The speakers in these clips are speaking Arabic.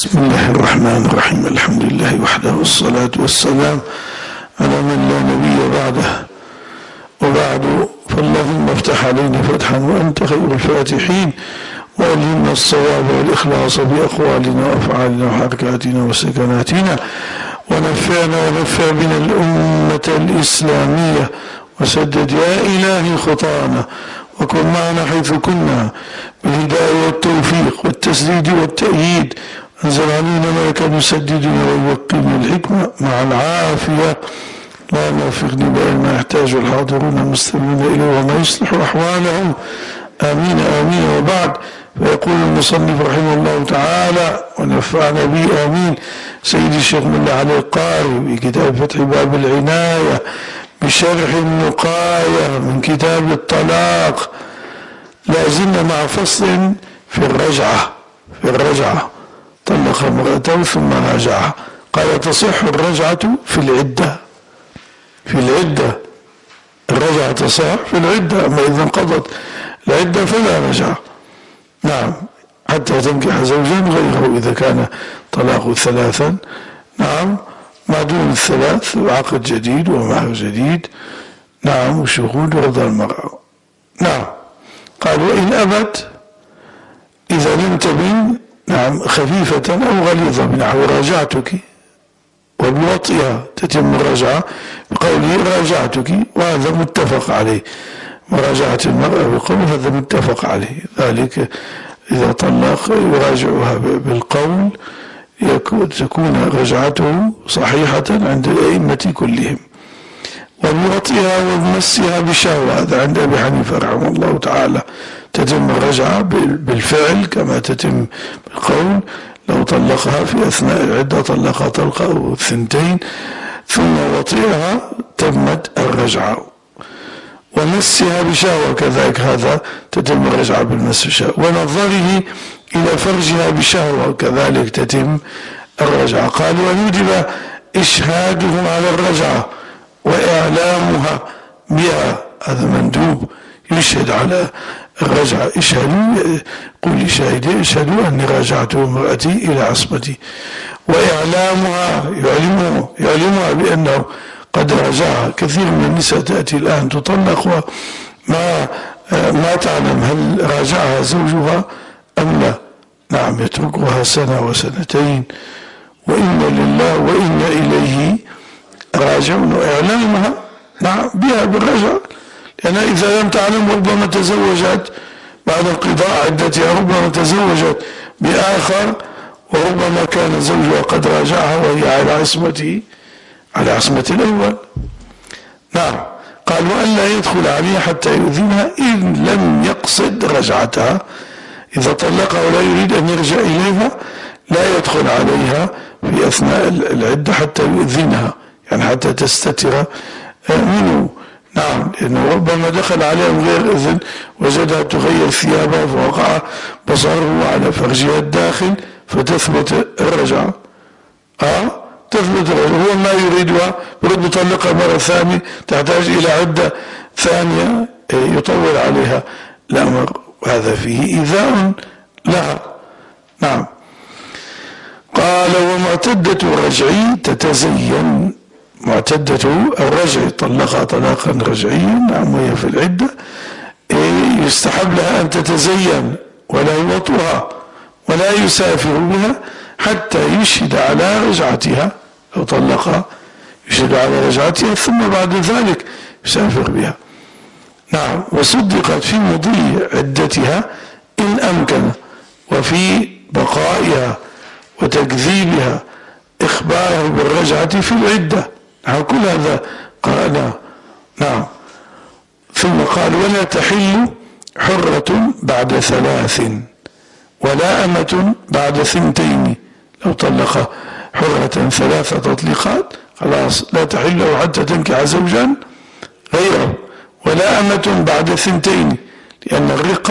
بسم الله الرحمن الرحيم. الحمد لله وحده والصلاة والسلام على من لا نبي بعده، وبعد فاللهم افتح علينا فتحا وأنت خير الفاتحين، وألهمنا الصواب والإخلاص بأقوالنا وأفعالنا وحركاتنا وسكناتنا، ونفعنا ونفع بنا الأمة الإسلامية، وسدد يا إلهي خطانا، وكن معنا حيث كنا بالهداية والتوفيق والتسديد والتأييد، انزل علينا ملكا يسددنا ويوقينا الحكمة مع العافية. اللهم وفقني بما يحتاج الحاضرون المستمعون إليه وما يصلح أحوالهم، آمين آمين. وبعد، فيقول المصنف رحمه الله تعالى ونفعنا به آمين سيدي الشيخ ملا علي القاري بكتاب فتح باب العناية بشرح النقاية من كتاب الطلاق. لازلنا مع فصل في الرجعة. طلق امرأته ثم راجعها، قال تصح الرجعة في العدة. الرجعة تصح في العدة، أما إذا انقضت العدة فلا رجعة. نعم، حتى تنكح زوجا غيره إذا كان طلاق ثلاثا. نعم، ما دون الثلاث عقد جديد ومهر جديد. نعم، وشهود ورضا المرأة. نعم، قال وإن أبت إذا لم تبن، نعم، خفيفة أو غليظة، بنحو راجعتك، وبوطئها تتم الرجعة بقوله راجعتك، وهذا متفق عليه. مراجعة المرأة بقول هذا متفق عليه، ذلك إذا طلق يراجعها بالقول تكون رجعته صحيحة عند الأئمة كلهم. وبوطئها وبمسها بشهوة، هذا عند أبي حنيفة رحمه الله تعالى، تتم الرجعة بالفعل كما تتم بالقول. لو طلقها في أثناء العدة طلقها طلقة أو ثنتين ثم وطئها تمت الرجعة. ومسها بشهوة كذلك، هذا تتم الرجعة بالمس بشهوة. ونظره إلى فرجها بشهوة كذلك تتم الرجعة. قال وندب إشهادهم على الرجعة وإعلامها بها، هذا مندوب، يشهد على الرجعة. اشهدوا، قل لشاهدي اشهدوا أني راجعت امرأتي إلى عصمتي. وإعلامها، يعلمها بأنه قد راجعها. كثير من النساء تأتي الآن تطلق وما تعلم هل راجعها زوجها أم لا. نعم، يتركها سنة وسنتين، وإنا لله وإنا إليه راجعون. وإعلامها نعم بها بالرجعة، لأن إذا لم تعلم ربما تزوجت بعد انقضاء عدتها، ربما تزوجت بآخر، وربما كان زوجها قد راجعها وهي على عصمة الأول. نعم، قال وألا يدخل عليها حتى يؤذنها إن لم يقصد رجعتها. إذا طلقها ولا يريد أن يرجع إليها لا يدخل عليها في أثناء العدة حتى يؤذنها، يعني حتى تستتر منه. نعم، لأنه ربما دخل عليها من غير إذن، وجدها تغير ثيابها فوقع بصره على فرجها الداخل فتثبت الرجعة. تثبت الرجعة، هو ما يريدها، يريد يطلقها مرة ثانية تحتاج إلى عدة ثانية يطول عليها الأمر، وهذا فيه إيذاء لها. نعم، قال ومعتدة الرجعي تتزين. معتدة الرجع طلقها طلاقا رجعيا، نعم، وهي في العدة، يستحب لها أن تتزين ولا يوطئها ولا يسافر بها حتى يشهد على رجعتها. لو طلقها يشهد على رجعتها ثم بعد ذلك يسافر بها. نعم، وصدقت في مضي عدتها إن أمكن، وفي بقائها وتكذيبها إخباره بالرجعة في العدة. كل هذا قال. نعم، ثم قال ولا تحل حرة بعد 3 ولا أمة بعد 2. لو طلق حرة 3 تطليقات خلاص لا تحل له حتى تنكح زوجا غيره، ولا أمة بعد 2، لأن الرق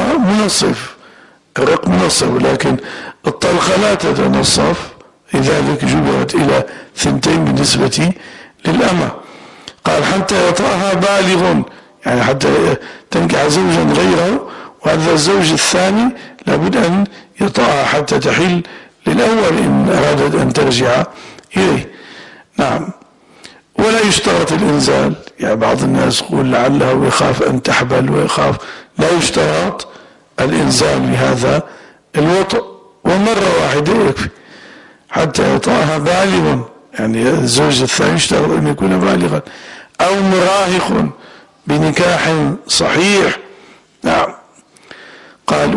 منصف، ولكن الطلقة لا تتنصف، لذلك جبرت إلى 2 بالنسبة للأمة. قال حتى يطأها بالغ، يعني حتى تنكح زوجا غيره، وهذا الزوج الثاني لابد أن يطأها حتى تحل للأول إن أرادت أن ترجع إليه. نعم. ولا يشترط الإنزال، يعني بعض الناس يقول لعله ويخاف أن تحبل ويخاف، لا يشترط الإنزال لهذا الوطء، ومرة واحدة يكفي حتى يطأها بالغ، يعني الزوج الثاني يشترط أن يكون بالغا أو مراهق بنكاح صحيح. نعم. قال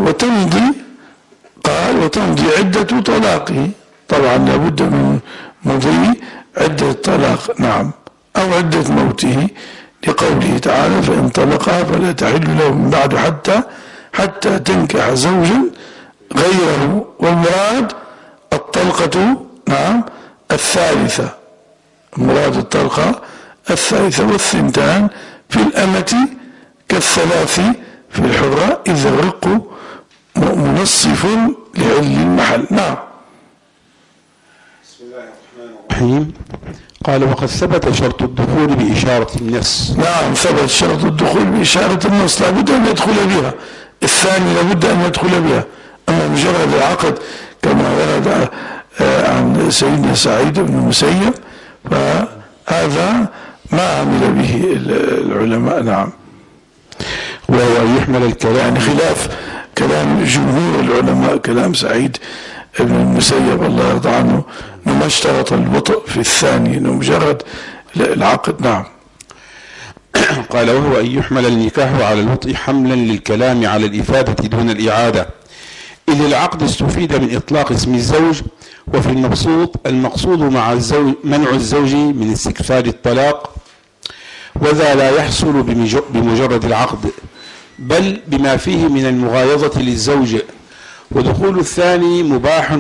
وتمضي عدة طلاقه، طبعا لابد من مضي عدة طلاق. نعم. أو عدة موته، لقوله تعالى فإن طلقها فلا تحل له من بعد حتى تنكح زوجا غيره. والمراد الطلقة نعم الثالثة، المراد الطلقة الثالثة. والثنتان في الأمة كالثلاث في الحرة إذا الرق منصف لعل المحل. نعم. بسم الله الرحمن الرحيم. قال وقد ثبت شرط الدخول بإشارة النص. نعم، ثبت شرط الدخول بإشارة النص، لابد أن يدخل بها. الثاني لابد أن يدخل بها. أما مجرد العقد كما ورد عن سيدنا سعيد بن المسيب فهذا ما عمل به العلماء. نعم. وهو أن يحمل الكلام، يعني خلاف كلام جمهور العلماء، كلام سعيد بن المسيب الله يرضى عنه، انه ما اشترط الوطء في الثاني، انه مجرد العقد. نعم. قال وهو أن يحمل النكاح على الوطء حملا للكلام على الإفادة دون الإعادة، إذ العقد استفيد من إطلاق اسم الزوج، وفي المقصود منع الزوج من استكثار الطلاق، وذا لا يحصل بمجرد العقد بل بما فيه من المغايظة للزوج. ودخول الثاني مباح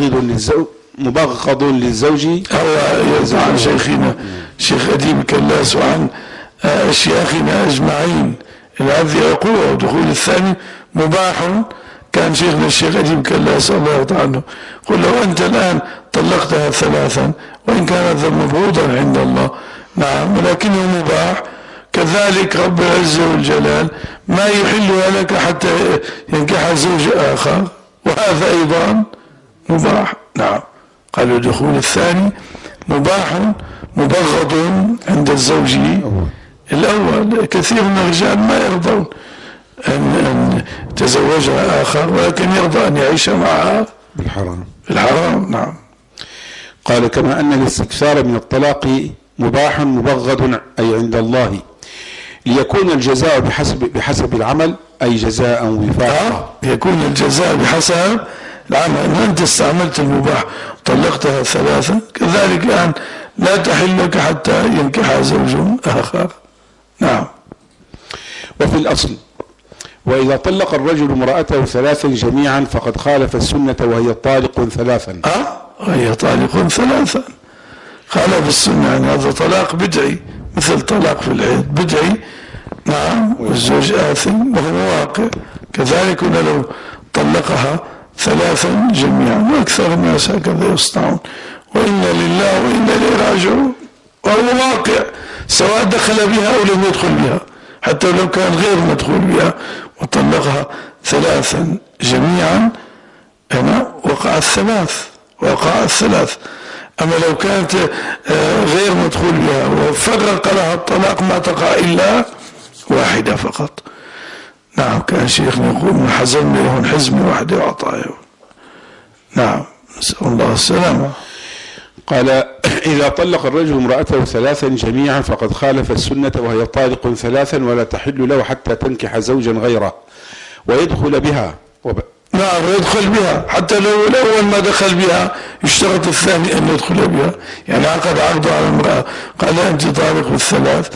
مبغض للزوج. هو يرضى عن شيخنا شيخ أديب كلاس وعن شيخنا أجمعين الذي يقول دخول الثاني مباح. كان شيخنا الشيخ أديب كلاس الله يرضى عنه قل لو أنت الآن طلقتها ثلاثا وإن كان هذا مبغوضا عند الله، نعم، ولكنه مباح. كذلك رب العزة والجلال ما يحلها لك حتى ينكح زوج آخر، وهذا أيضا مباح. نعم. قالوا دخول الثاني مباح مبغض عند الزوج الأول. كثير من الرجال ما يرضون أن يتزوجها آخر، ولكن يرضى أن يعيش معها بالحرام. نعم. قال كما أن الاستكثار من الطلاق مباح مبغض أي عند الله، ليكون الجزاء بحسب العمل، أي جزاء وفاقا. يكون الجزاء بحسب العمل. إن أنت استعملت المباح طلقتها ثلاثا، كذلك الآن لا تحل لك حتى ينكح زوج آخر. نعم. وفي الأصل وإذا طلق الرجل امرأته ثلاثا جميعا فقد خالف السنة وهي طالق ثلاثا. وهي طالق ثلاثا، خالف السنة، يعني هذا طلاق بدعي، مثل طلاق في العيد بدعي. نعم. والزوج آثم وهو واقع. كذلك لو طلقها ثلاثا جميعا، وأكثر الناس هكذا يصنعون، وإنا لله وإنا إليه راجعون، وهو واقع سواء دخل بها أو لم يدخل بها، حتى لو كان غير مدخول بها وطلقها ثلاثا جميعا هنا وقع الثلاث. أما لو كانت غير مدخول بها وفرق لها الطلاق ما تقع إلا واحدة فقط. نعم. كان شيخنا يقول من حزم له حزم واحدة وعطايا. نعم. نسأل الله السلامة. قال إذا طلق الرجل امرأته ثلاثا جميعا فقد خالف السنة وهي طالق ثلاثا ولا تحل له حتى تنكح زوجا غيره ويدخل بها. نعم، يدخل بها حتى لو الأول ما دخل بها يشترط الثاني أن يدخل بها. يعني عقد عقده على المرأة قال أنت طالق الثلاث،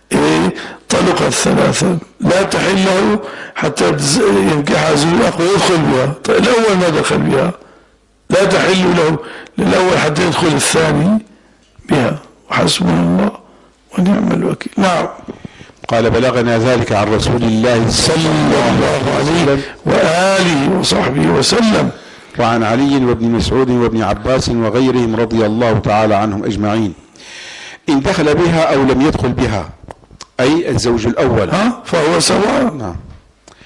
طلق الثلاثة لا تحل له حتى ينكح زوج آخر ويدخل بها. الأول ما دخل بها لا تحل له للأول حتى يدخل الثاني بها، وحسبنا الله ونعم الوكيل. نعم. قال بلغنا ذلك عن رسول الله صلى الله عليه وآله وصحبه وسلم، وعن علي وابن مسعود وابن عباس وغيرهم رضي الله تعالى عنهم أجمعين، إن دخل بها أو لم يدخل بها، أي الزوج الأول، فهو سواء. نعم.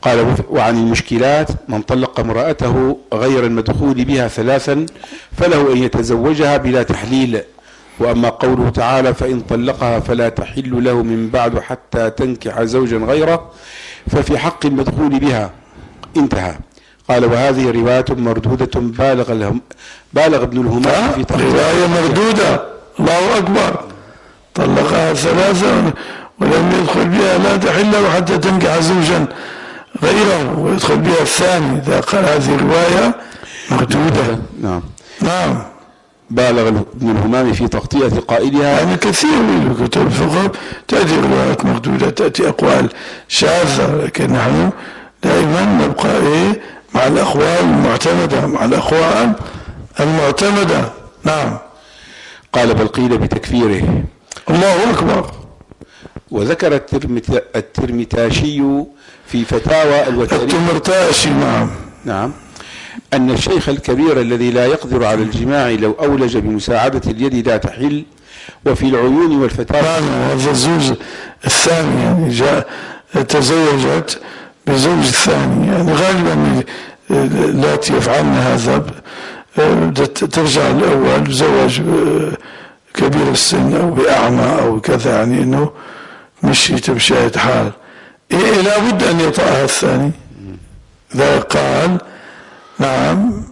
قال وعن المشكلات: من طلق امرأته غير المدخول بها 3 فله أن يتزوجها بلا تحليل. وأما قوله تعالى: فإن طلقها فلا تحل له من بعد حتى تنكح زوجا غيره، ففي حق المدخول بها. انتهى. قال: وهذه رواية مردودة بالغ ابن الهمام في تحقيق. رواية مردودة، الله أكبر. طلقها 3 ولم يدخل بها لا تحل له حتى تنكح زوجا غيره ويدخل بها الثاني. إذا قال هذه رواية مردودة. نعم. بالغ ابن الهمام في تغطية قائلها. يعني كثير من كتب الفقه تأتي روايات مردودة، تأتي أقوال شاذة، لكن نحن دائما نبقى مع الأقوال المعتمدة، مع الأقوال المعتمدة. نعم. قال: بل قيل بتكفيره. الله أكبر. وذكر الترمتاشي في فتاوى الوتري. التمرتاشي. نعم. أن الشيخ الكبير الذي لا يقدر على الجماع لو أولج بمساعدة اليد لا تحل. وفي العيون والفتاوى. هذا الزوج الثاني يعني تزوجت بزوج الثاني، يعني غالبا التي يفعلن هذا ترجع الأول بزواج كبير السن أو بأعمى أو كذا، يعني إنه مشي تمشية حال. لابد أن يطأها الثاني. إذا قال نعم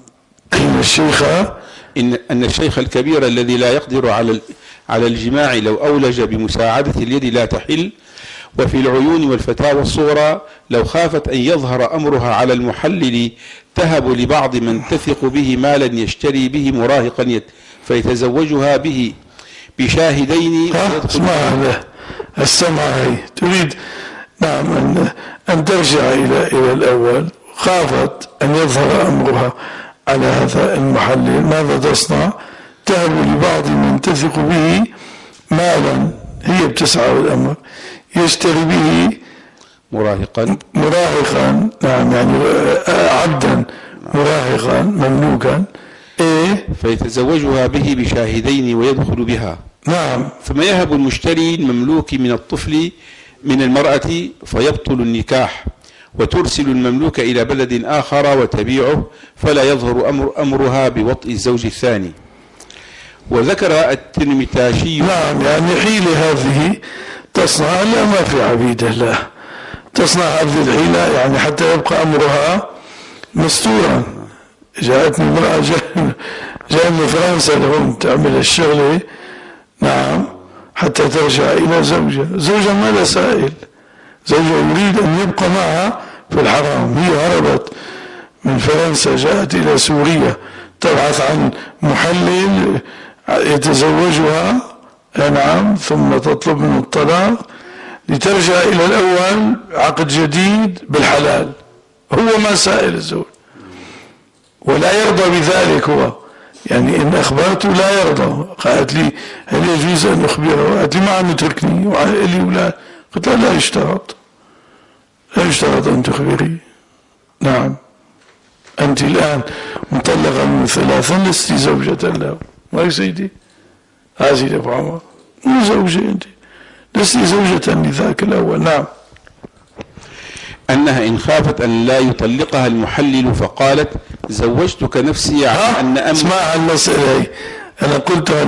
أن الشيخ الكبير الذي لا يقدر على الجماع لو أولج بمساعدة اليد لا تحل. وفي العيون والفتاوى الصغرى: لو خافت أن يظهر أمرها على المحلل تهب لبعض من تثق به مالا يشتري به مراهقا فيتزوجها به بشاهدين. اسمع السمعة تريد نعم أن ترجع إلى الأول. خافت أن يظهر أمرها على هذا المحلل، ماذا تصنع؟ تهب لبعض من تثق به مالا، هي بتسعى الأمر، يشتري به مراهقا. نعم، يعني عبدا مراهقا مملوكا. فيتزوجها به بشاهدين ويدخل بها. نعم. ثم يهب المشتري المملوك من الطفل من المرأة فيبطل النكاح، وترسل المملوك إلى بلد آخر وتبيعه، فلا يظهر أمرها بوطء الزوج الثاني. وذكر الترمتاشي. نعم، يعني حيلة هذه تصنع، لا ما في عبيد الله تصنع هذه الحيلة، يعني حتى يبقى أمرها مستورا. جاءتني امرأة جاء من فرنسا لهم تعمل الشغلة، نعم، حتى ترجع إلى زوجها ما لا سائل، زوجها يريد أن يبقى معها في الحرام. هي هربت من فرنسا، جاءت إلى سوريا تبحث عن محلل يتزوجها، نعم، ثم تطلب منه الطلاق لترجع إلى الأول عقد جديد بالحلال. هو ما سائل الزوج ولا يرضى بذلك، هو يعني إن أخبرته لا يرضى. قالت لي: هل يجوز أن أخبره؟ قالت لي: ما عم يتركني وعلي أولاد. قلت لها: لا يشترط أن تخبري. نعم، أنت الآن مطلقة من 3 لست زوجة له. ما يا سيدي، هذه أبو عمر مو زوجة، أنت لست زوجة لذاك الأول. نعم. أنها إن خافت أن لا يطلقها المحلل فقالت: زوجتك نفسي على أن اسمع المسألة، أنا قلتها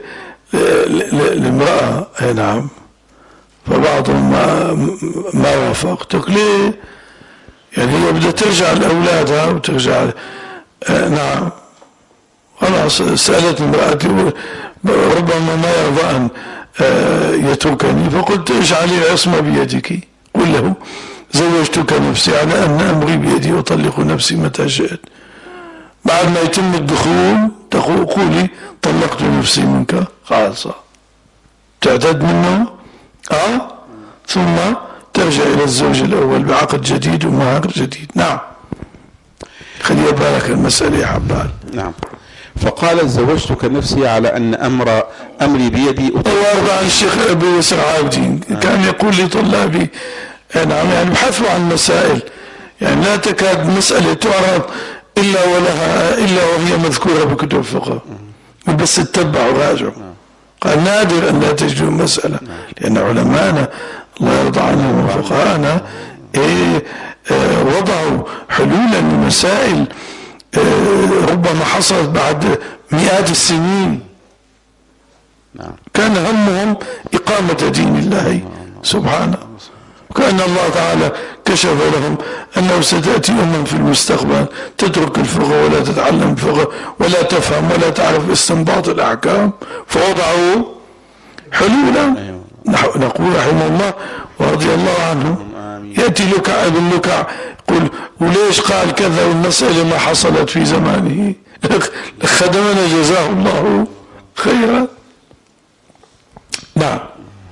لامرأة، نعم، فبعضهم ما وافقتك. ليه؟ يعني هي بدها ترجع لأولادها وترجع نعم، خلاص. سألت امرأتي ربما ما يرضى أن يتركني، فقلت: اجعلي العصمة بيدك، قل له: زوجتك نفسي على أن أمري بيدي أطلق نفسي متى شئت. بعد ما يتم الدخول قولي: طلقت نفسي منك، خالصة، تعتد منه، ثم ترجع إلى الزوج الأول بعقد جديد ومهر جديد. نعم. خلي بالك المسألة يا حبال. نعم. فقال: زوجتك نفسي على أن أمري بيدي وارضى عن الشيخ أبي يسر عابدين. كان يقول لطلابي، نعم، يعني بحثوا عن مسائل، يعني لا تكاد مسألة تعرض إلا وهي مذكورة بكتب الفقه، بس تتبع وراجعوا. قال: نادر أن لا تجدوا مسألة، لأن علماءنا الله يرضى عنهم وفقهاءنا وضعوا حلولا لمسائل ربما حصلت بعد مئات السنين. كان همهم إقامة دين الله سبحانه، وكأن الله تعالى كشف لهم أنه ستأتي في المستقبل تترك الفقه ولا تتعلم الفقه ولا تفهم ولا تعرف استنباط الأحكام، فوضعوا حلولا. نقول رحمه الله ورضي الله عنه، يأتي لكع ابن لكع يقول وليش قال كذا والمسألة ما حصلت في زمانه، خدمنا جزاه الله خيرا. نعم.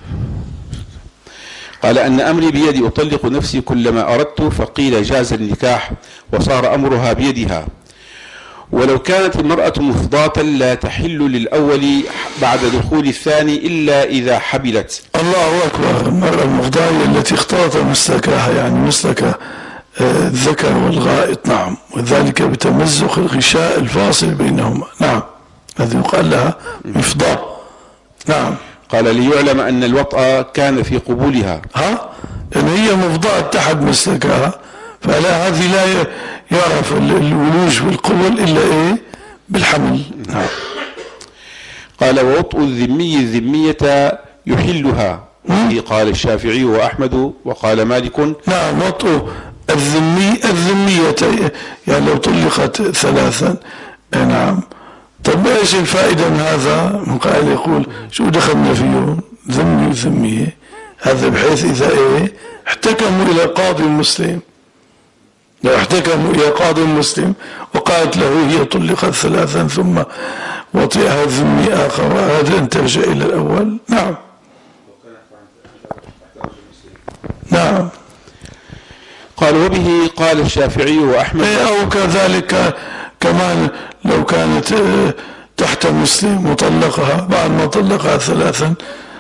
قال أن أمري بيدي أطلق نفسي كلما أردت، فقيل جاز النكاح وصار أمرها بيدها. ولو كانت المرأة مفضاة لا تحل للأول بعد دخول الثاني إلا إذا حبلت. الله أكبر. المرأة المفضاة التي اختلط مسلكها، يعني مسلك الذكر والغائط. نعم. وذلك بتمزق الغشاء الفاصل بينهما. نعم. هذه يقال لها مفضاة. نعم. قال ليعلم أن الوطأ كان في قبولها. يعني هي مفضاة تحت مسلكها، فلا هذه لا يعرف الولوج بالقبول إلا بالحمل. نعم. قال ووطء الذمي الذمية يحلها، قال الشافعي وأحمد وقال مالك. نعم. وطء الذمية يعني لو طلقت ثلاثا. نعم. طب ايش الفائدة من هذا؟ من قائل يقول شو دخلنا فيه ذمي وذمية، هذا بحيث إذا احتكموا إلى قاضي مسلم، لو احتكموا إلى قاضي مسلم وقالت له هي طلقت ثلاثا ثم وطئها ذمي آخر وأراد أن ترجع إلى الأول. نعم. نعم. قال وبه قال الشافعي وأحمد. أو كذلك كمان لو كانت تحت مسلم وطلقها بعد ما طلقها ثلاثا،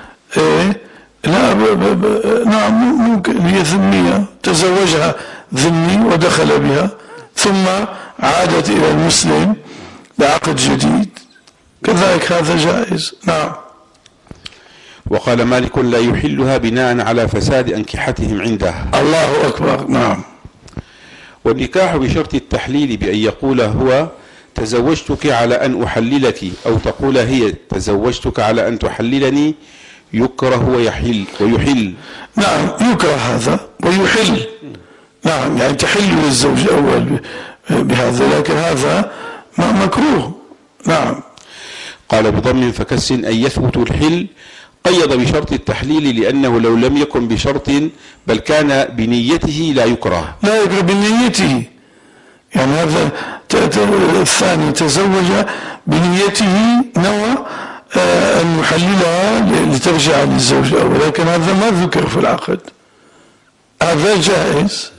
لا نعم ممكن هي ذمية تزوجها ذمي ودخل بها ثم عادت إلى المسلم بعقد جديد، كذلك هذا جائز. نعم. وقال مالك لا يحلها بناء على فساد أنكحتهم عنده. الله أكبر. نعم. والنكاح بشرط التحليل بأن يقول هو تزوجتك على أن أحللك، أو تقول هي تزوجتك على أن تحللني، يكره ويحل. نعم. يكره هذا ويحل. نعم. يعني تحل للزوج الأول بهذا، لكن هذا مكروه. نعم. قال بضم فكس أن يثبت الحل، قيد بشرط التحليل لأنه لو لم يكن بشرط بل كان بنيته لا يكره. لا يكره بنيته، يعني هذا الثاني تزوج بنيته نوى أن يحللها لترجع للزوج الأول، لكن هذا ما ذكر في العقد. هذا جائز.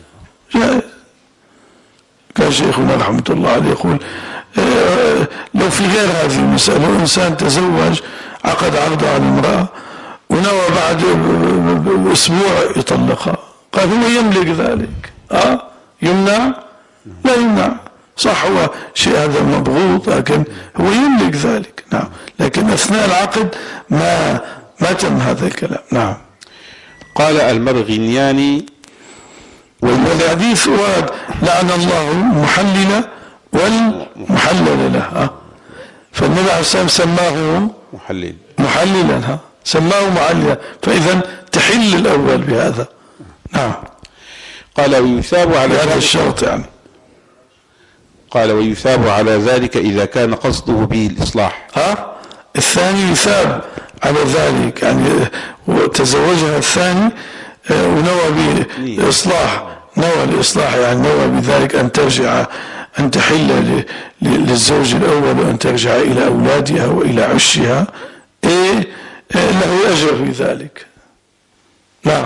كان شيخنا رحمة الله عليه يقول لو في غير هذه المسألة إنسان تزوج عقد عقده على المرأة ونوى بعد أسبوع يطلقها، قال هو يملك ذلك. يمنع؟ لا يمنع. صح هو شيء هذا مبغوض لكن هو يملك ذلك. نعم. لكن أثناء العقد ما تم هذا الكلام. نعم. قال المرغنياني والحديث ورد لعن الله المحلل والمحلل له، فالنبي عليه الصلاة والسلام سماه محللا، سماه محللا، فإذا تحل الأول بهذا. نعم. قال ويثاب على هذا الشرط يعني. قال ويثاب على ذلك إذا كان قصده به الإصلاح. الثاني يثاب على ذلك، يعني تزوجها الثاني ونوى بإصلاح، نوى الإصلاح يعني نوى بذلك أن ترجع، أن تحل للزوج الأول وأن ترجع إلى أولادها وإلى عشها، له أجر في ذلك. نعم.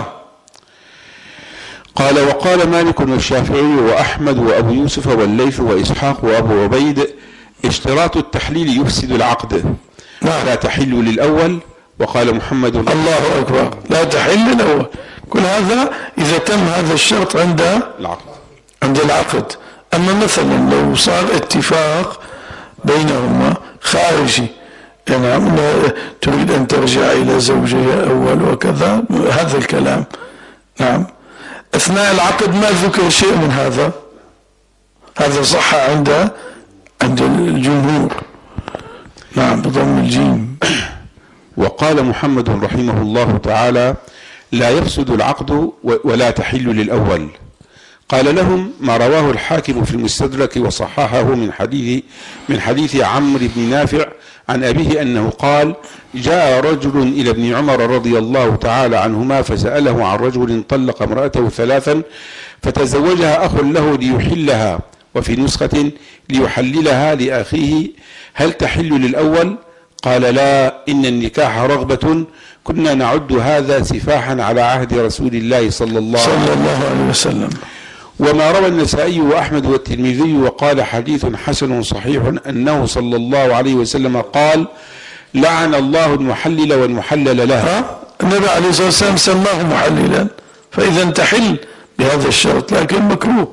قال وقال مالك والشافعي وأحمد وأبو يوسف والليث وإسحاق وأبو عبيد اشتراط التحليل يفسد العقد. نعم. لا تحل للأول. وقال محمد الله أكبر. لا تحل للأول. كل هذا إذا تم هذا الشرط عند العقد. أما مثلا لو صار اتفاق بينهما خارجي، يعني تريد أن ترجع إلى زوجها الأول وكذا، هذا الكلام. نعم. أثناء العقد ما ذكر شيء من هذا. هذا صح عند الجمهور. نعم بضم الجيم. وقال محمد رحمه الله تعالى: لا يفسد العقد ولا تحل للأول. قال لهم ما رواه الحاكم في المستدرك وصححه من حديث عمرو بن نافع عن أبيه أنه قال: جاء رجل إلى ابن عمر رضي الله تعالى عنهما فسأله عن رجل طلق امرأته 3 فتزوجها أخ له ليحلها، وفي نسخة ليحللها لأخيه، هل تحل للأول؟ قال: لا، إن النكاح رغبة، كنا نعد هذا سفاحا على عهد رسول الله صلى الله عليه وسلم. وما روى النسائي وأحمد والترمذي وقال حديث حسن صحيح أنه صلى الله عليه وسلم قال: لعن الله المحلل والمحلل له. النبي عليه الصلاة والسلام سماه محللا، فإذا تحل بهذا الشرط، لكن مكروه.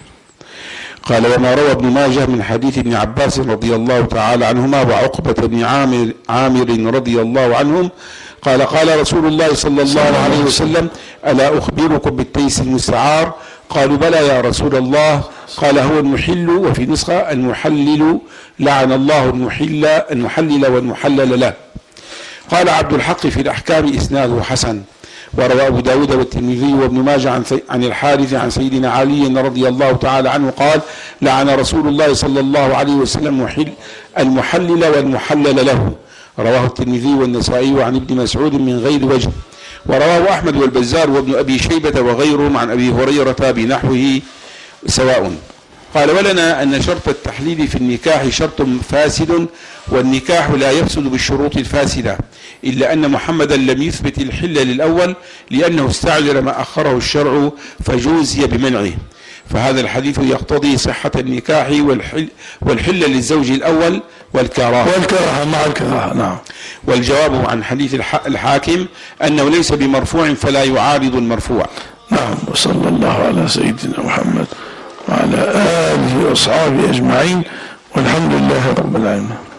قال: وما روى ابن ماجه من حديث ابن عباس رضي الله تعالى عنهما وعقبة بن عامر رضي الله عنهم قال: قال رسول الله صلى الله عليه وسلم: ألا أخبركم بالتيس المستعار؟ قالوا: بلى يا رسول الله. قال: هو المحل، وفي نسخة المحلل، لعن الله المحلل والمحلل له. قال عبد الحق في الأحكام: إسناده حسن. وروى أبو داود والترمذي وابن ماجه عن الحارث عن سيدنا علي رضي الله تعالى عنه قال: لعن رسول الله صلى الله عليه وسلم المحلل والمحلل له. رواه الترمذي والنسائي عن ابن مسعود من غير وجه، ورواه أحمد والبزار وابن أبي شيبة وغيرهم عن أبي هريرة بنحوه سواء. قال: ولنا أن شرط التحليل في النكاح شرط فاسد، والنكاح لا يفسد بالشروط الفاسدة، إلا أن محمدا لم يثبت الحل للأول لأنه استعجل ما أخره الشرع فجوزي بمنعه، فهذا الحديث يقتضي صحة النكاح والحل للزوج الأول والكراهة مع الكراهة. نعم. والجواب عن حديث الحاكم أنه ليس بمرفوع فلا يعارض المرفوع. نعم. وصلى الله على سيدنا محمد وعلى آله وأصحابه أجمعين، والحمد لله رب العالمين.